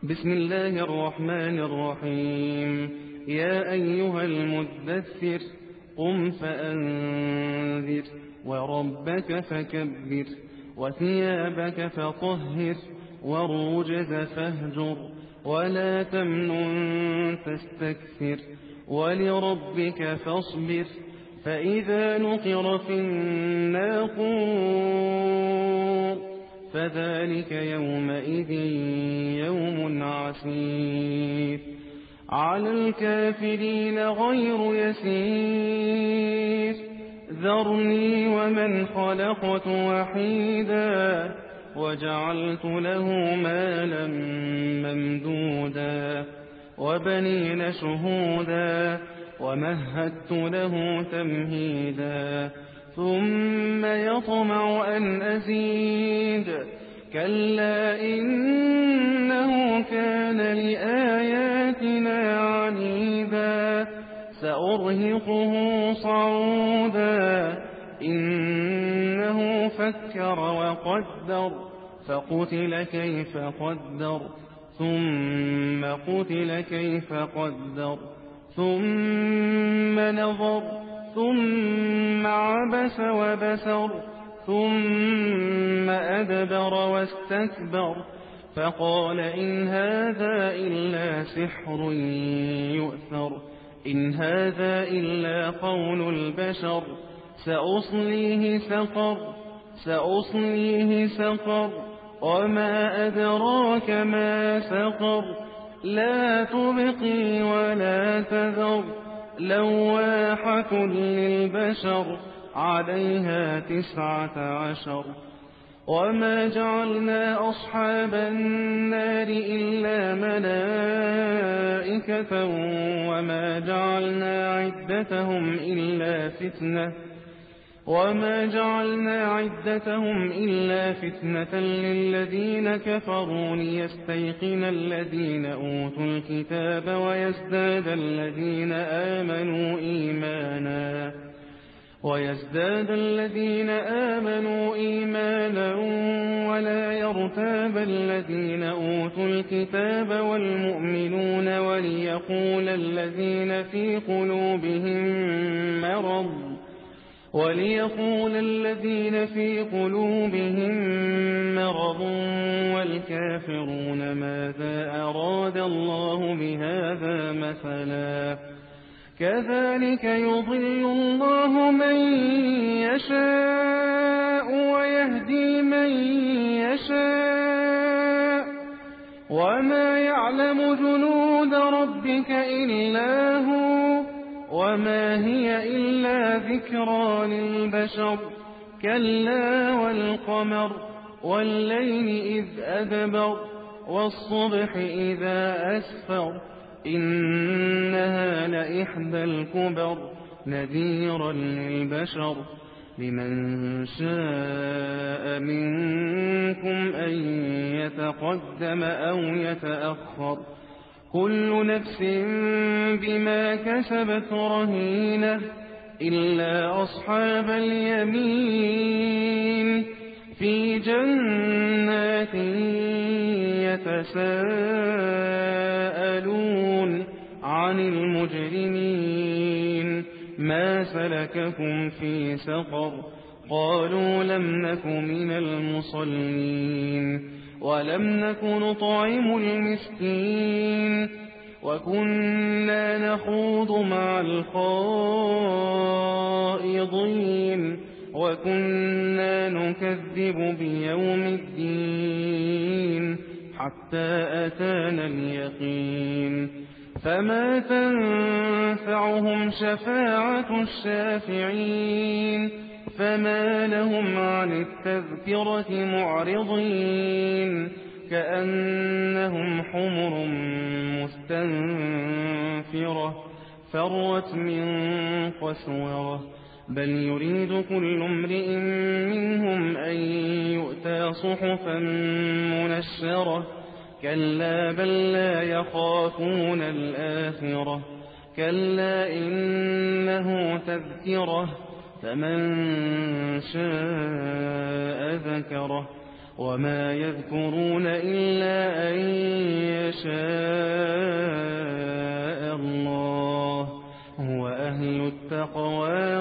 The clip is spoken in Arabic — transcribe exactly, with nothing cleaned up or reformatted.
بسم الله الرحمن الرحيم. يا أيها المدثر قم فأنذر وربك فكبر وثيابك فطهر والرجز فاهجر ولا تمنن تستكثر ولربك فاصبر فإذا نقر في الناقور فذلك يومئذ يوم عسير على الكافرين غير يسير ذرني ومن خلقت وحيدا وجعلت له مالا ممدودا وبنين شهودا ومهدت له تمهيدا ثم يطمع أن أزيد كلا إنه كان لآياتنا عنيدا سأرهقه صعودا إنه فكر وقدر فقتل كيف قدر ثم قتل كيف قدر ثم نظر ثم عبس وبسر ثم أدبر واستكبر فقال إن هذا إلا سحر يؤثر إن هذا إلا قول البشر سأصليه سقر سأصليه سقر وما أدراك ما سقر لا تبقي ولا تذر لواحة للبشر عليها تسعة عشر وما جعلنا أصحاب النار إلا ملائكة وما جعلنا عدتهم إلا فتنة وما جعلنا عدتهم إلا فتنة للذين كفروا ليستيقن الذين أوتوا الكتاب ويزداد الذين آمنوا إيمانا ويزداد الذين آمنوا إيمانا ولا يرتاب الذين أوتوا الكتاب والمؤمنون وليقول الذين في قلوبهم مرض وليقول الذين في قلوبهم مرض والكافرون ماذا أراد الله بهذا مثلا كذلك يضل الله من يشاء ويهدي من يشاء وما يعلم جنود ربك إلا هو وما هي إلا ذكرى للبشر كلا والقمر والليل إذ أدبر والصبح إذا أسفر إنها لإحدى الكبر نذيرا للبشر لمن شاء منكم أن يتقدم أو يتأخر كل نفس بما كسبت رهينة إلا أصحاب اليمين في جنات يتساءلون عن المجرمين ما سلككم في سقر قالوا لم نك من المصلين ولم نك نطعم المسكين وكنا نخوض مع الخائضين وكنا نكذب بيوم الدين حتى أتانا اليقين فما تنفعهم شفاعة الشافعين فما لهم عن التذكرة معرضين كأنهم حمر مستنفرة فرت من قسورة بل يريد كل امرئ منهم أن يؤتى صحفا منشرة كلا بل لا يخافون الآخرة كلا إنه تذكرة فمن شاء ذكره وما يذكرون إلا أن يشاء الله هو أهل التقوى